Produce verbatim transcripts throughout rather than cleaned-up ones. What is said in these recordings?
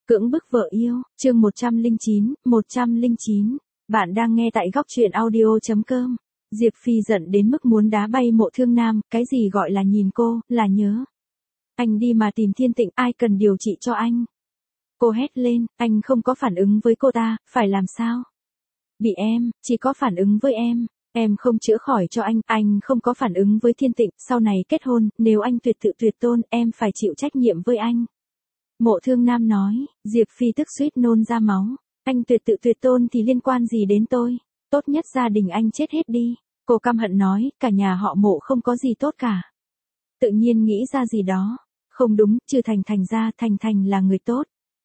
Cưỡng bức vợ yêu, chương một trăm lẻ chín, một trăm lẻ chín. Bạn đang nghe tại góc truyện audio chấm com. Diệp Phi giận đến mức muốn đá bay Mộ Thương Nam, cái gì gọi là nhìn cô, là nhớ. Anh đi mà tìm Thiên Tịnh, ai cần điều trị cho anh? Cô hét lên, anh không có phản ứng với cô ta, phải làm sao? Bị em, chỉ có phản ứng với em. Em không chữa khỏi cho anh, anh không có phản ứng với Thiên Tịnh, sau này kết hôn, nếu anh tuyệt tự tuyệt tôn, em phải chịu trách nhiệm với anh. Mộ Thương Nam nói, Diệp Phi tức suýt nôn ra máu. Anh tuyệt tự tuyệt tôn thì liên quan gì đến tôi? Tốt nhất gia đình anh chết hết đi. Cô căm hận nói, cả nhà họ Mộ không có gì tốt cả. Tự nhiên nghĩ ra gì đó. Không đúng, trừ Thành Thành ra, Thành Thành là người tốt.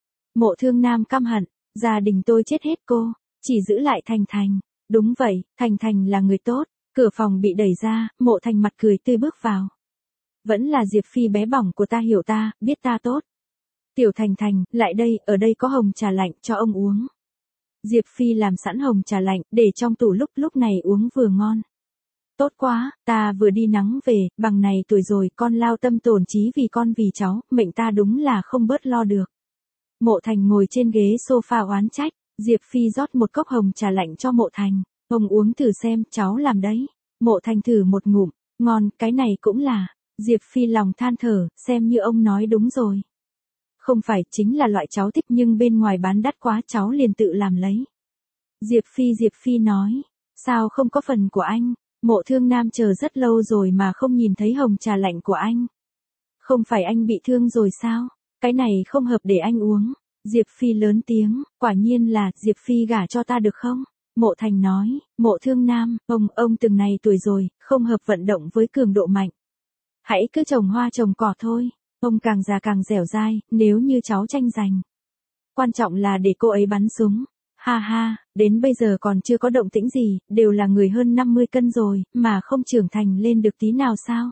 Mộ Thương Nam căm hận, gia đình tôi chết hết cô, chỉ giữ lại Thành Thành. Đúng vậy, Thành Thành là người tốt. Cửa phòng bị đẩy ra, Mộ Thành mặt cười tươi bước vào. Vẫn là Diệp Phi bé bỏng của ta, hiểu ta, biết ta tốt. Tiểu Thành Thành, lại đây, ở đây có hồng trà lạnh cho ông uống. Diệp Phi làm sẵn hồng trà lạnh, để trong tủ, lúc lúc này uống vừa ngon. Tốt quá, ta vừa đi nắng về, bằng này tuổi rồi, con lao tâm tổn trí vì con vì cháu, mệnh ta đúng là không bớt lo được. Mộ Thành ngồi trên ghế sofa oán trách, Diệp Phi rót một cốc hồng trà lạnh cho Mộ Thành, ông uống thử xem, cháu làm đấy. Mộ Thành thử một ngụm, ngon, cái này cũng là. Diệp Phi lòng than thở, xem như ông nói đúng rồi. Không phải, chính là loại cháu thích nhưng bên ngoài bán đắt quá, cháu liền tự làm lấy. Diệp Phi Diệp Phi nói, sao không có phần của anh? Mộ Thương Nam chờ rất lâu rồi mà không nhìn thấy hồng trà lạnh của anh. Không phải anh bị thương rồi sao? Cái này không hợp để anh uống. Diệp Phi lớn tiếng, quả nhiên là, Diệp Phi gả cho ta được không? Mộ Thành nói, Mộ Thương Nam, ông, ông từng này tuổi rồi, không hợp vận động với cường độ mạnh. Hãy cứ trồng hoa trồng cỏ thôi. Ông càng già càng dẻo dai, nếu như cháu tranh giành. Quan trọng là để cô ấy bắn súng. Ha ha, đến bây giờ còn chưa có động tĩnh gì, đều là người hơn năm mươi cân rồi, mà không trưởng thành lên được tí nào sao?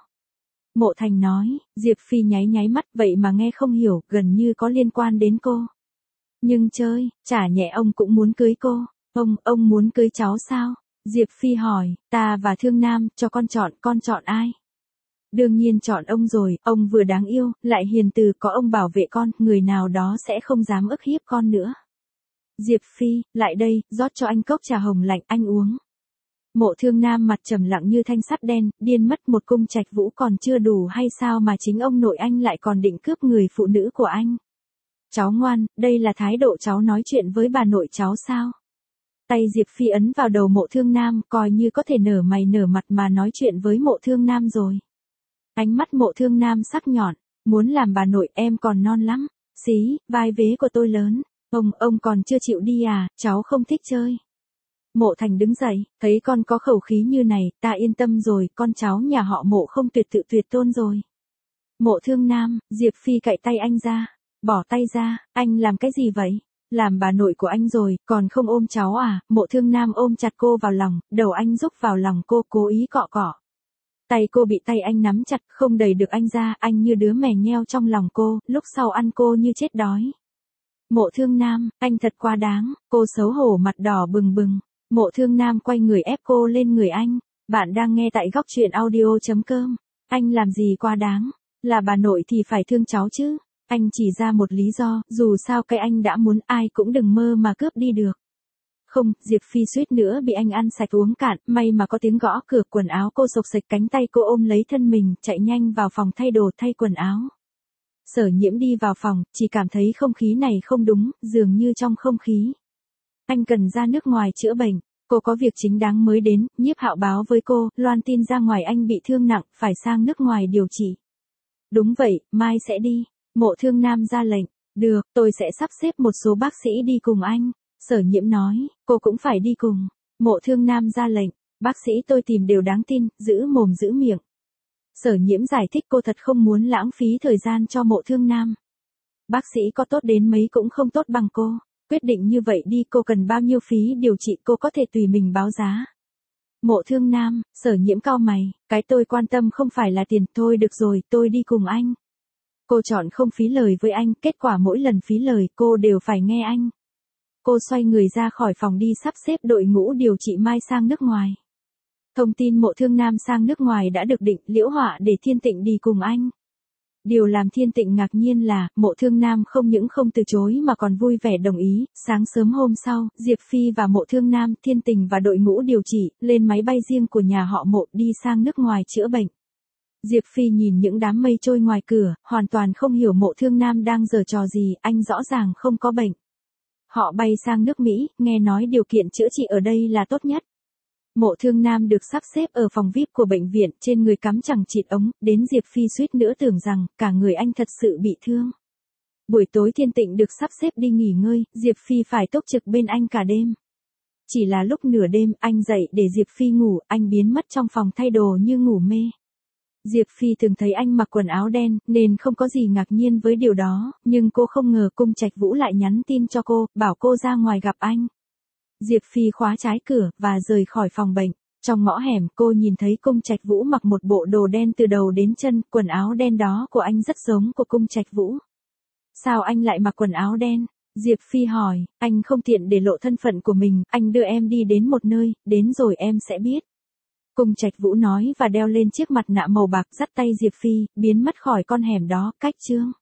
Mộ Thành nói, Diệp Phi nháy nháy mắt, vậy mà nghe không hiểu, gần như có liên quan đến cô. Nhưng chơi, chả nhẹ ông cũng muốn cưới cô. Ông, ông muốn cưới cháu sao? Diệp Phi hỏi, ta và Thương Nam, cho con chọn, con chọn ai? Đương nhiên chọn ông rồi, ông vừa đáng yêu, lại hiền từ, có ông bảo vệ con, người nào đó sẽ không dám ức hiếp con nữa. Diệp Phi, lại đây, rót cho anh cốc trà hồng lạnh, anh uống. Mộ Thương Nam mặt trầm lặng như thanh sắt đen, điên mất một cung trạch vũ còn chưa đủ hay sao mà chính ông nội anh lại còn định cướp người phụ nữ của anh. Cháu ngoan, đây là thái độ cháu nói chuyện với bà nội cháu sao? Tay Diệp Phi ấn vào đầu Mộ Thương Nam, coi như có thể nở mày nở mặt mà nói chuyện với Mộ Thương Nam rồi. Ánh mắt Mộ Thương Nam sắc nhọn, muốn làm bà nội em còn non lắm, xí, vai vế của tôi lớn, ông, ông còn chưa chịu đi à, cháu không thích chơi. Mộ Thành đứng dậy, thấy con có khẩu khí như này, ta yên tâm rồi, con cháu nhà họ Mộ không tuyệt tự tuyệt tôn rồi. Mộ Thương Nam, Diệp Phi cạy tay anh ra, bỏ tay ra, anh làm cái gì vậy? Làm bà nội của anh rồi, còn không ôm cháu à? Mộ Thương Nam ôm chặt cô vào lòng, đầu anh rúc vào lòng cô, cố ý cọ cọ. Tay cô bị tay anh nắm chặt, không đẩy được anh ra, anh như đứa mè nheo trong lòng cô, lúc sau ăn cô như chết đói. Mộ Thương Nam, anh thật quá đáng, cô xấu hổ mặt đỏ bừng bừng. Mộ Thương Nam quay người ép cô lên người anh. Bạn đang nghe tại góc truyện audio chấm com. Anh làm gì quá đáng, là bà nội thì phải thương cháu chứ. Anh chỉ ra một lý do, dù sao cái anh đã muốn, ai cũng đừng mơ mà cướp đi được. Không, Diệp Phi suýt nữa bị anh ăn sạch uống cạn, may mà có tiếng gõ cửa, quần áo cô xộc xệch, cánh tay cô ôm lấy thân mình, chạy nhanh vào phòng thay đồ thay quần áo. Sở Nhiễm đi vào phòng, chỉ cảm thấy không khí này không đúng, dường như trong không khí. Anh cần ra nước ngoài chữa bệnh, cô có việc chính đáng mới đến, Nhiếp Hạo báo với cô, loan tin ra ngoài anh bị thương nặng, phải sang nước ngoài điều trị. Đúng vậy, mai sẽ đi. Mộ Thương Nam ra lệnh, được, tôi sẽ sắp xếp một số bác sĩ đi cùng anh. Sở Nhiễm nói, cô cũng phải đi cùng. Mộ Thương Nam ra lệnh, bác sĩ tôi tìm đều đáng tin, giữ mồm giữ miệng. Sở Nhiễm giải thích cô thật không muốn lãng phí thời gian cho Mộ Thương Nam. Bác sĩ có tốt đến mấy cũng không tốt bằng cô. Quyết định như vậy đi, cô cần bao nhiêu phí điều trị cô có thể tùy mình báo giá. Mộ Thương Nam, Sở Nhiễm cau mày, cái tôi quan tâm không phải là tiền, thôi được rồi, tôi đi cùng anh. Cô chọn không phí lời với anh, kết quả mỗi lần phí lời cô đều phải nghe anh. Cô xoay người ra khỏi phòng đi sắp xếp đội ngũ điều trị mai sang nước ngoài. Thông tin Mộ Thương Nam sang nước ngoài đã được định, Liễu Họa để Thiên Tịnh đi cùng anh. Điều làm Thiên Tịnh ngạc nhiên là, Mộ Thương Nam không những không từ chối mà còn vui vẻ đồng ý. Sáng sớm hôm sau, Diệp Phi và Mộ Thương Nam, Thiên Tình và đội ngũ điều trị, lên máy bay riêng của nhà họ Mộ đi sang nước ngoài chữa bệnh. Diệp Phi nhìn những đám mây trôi ngoài cửa, hoàn toàn không hiểu Mộ Thương Nam đang giở trò gì, anh rõ ràng không có bệnh. Họ bay sang nước Mỹ, nghe nói điều kiện chữa trị ở đây là tốt nhất. Mộ Thương Nam được sắp xếp ở phòng vi ai pi của bệnh viện, trên người cắm chẳng chịt ống, đến Diệp Phi suýt nữa tưởng rằng, cả người anh thật sự bị thương. Buổi tối Thiên Tịnh được sắp xếp đi nghỉ ngơi, Diệp Phi phải túc trực bên anh cả đêm. Chỉ là lúc nửa đêm, anh dậy để Diệp Phi ngủ, anh biến mất trong phòng thay đồ như ngủ mê. Diệp Phi thường thấy anh mặc quần áo đen, nên không có gì ngạc nhiên với điều đó, nhưng cô không ngờ Cung Trạch Vũ lại nhắn tin cho cô, bảo cô ra ngoài gặp anh. Diệp Phi khóa trái cửa, và rời khỏi phòng bệnh. Trong ngõ hẻm, cô nhìn thấy Cung Trạch Vũ mặc một bộ đồ đen từ đầu đến chân, quần áo đen đó của anh rất giống của Cung Trạch Vũ. Sao anh lại mặc quần áo đen? Diệp Phi hỏi, anh không tiện để lộ thân phận của mình, anh đưa em đi đến một nơi, đến rồi em sẽ biết. Cung Trạch Vũ nói và đeo lên chiếc mặt nạ màu bạc, dắt tay Diệp Phi, biến mất khỏi con hẻm đó, cách chương.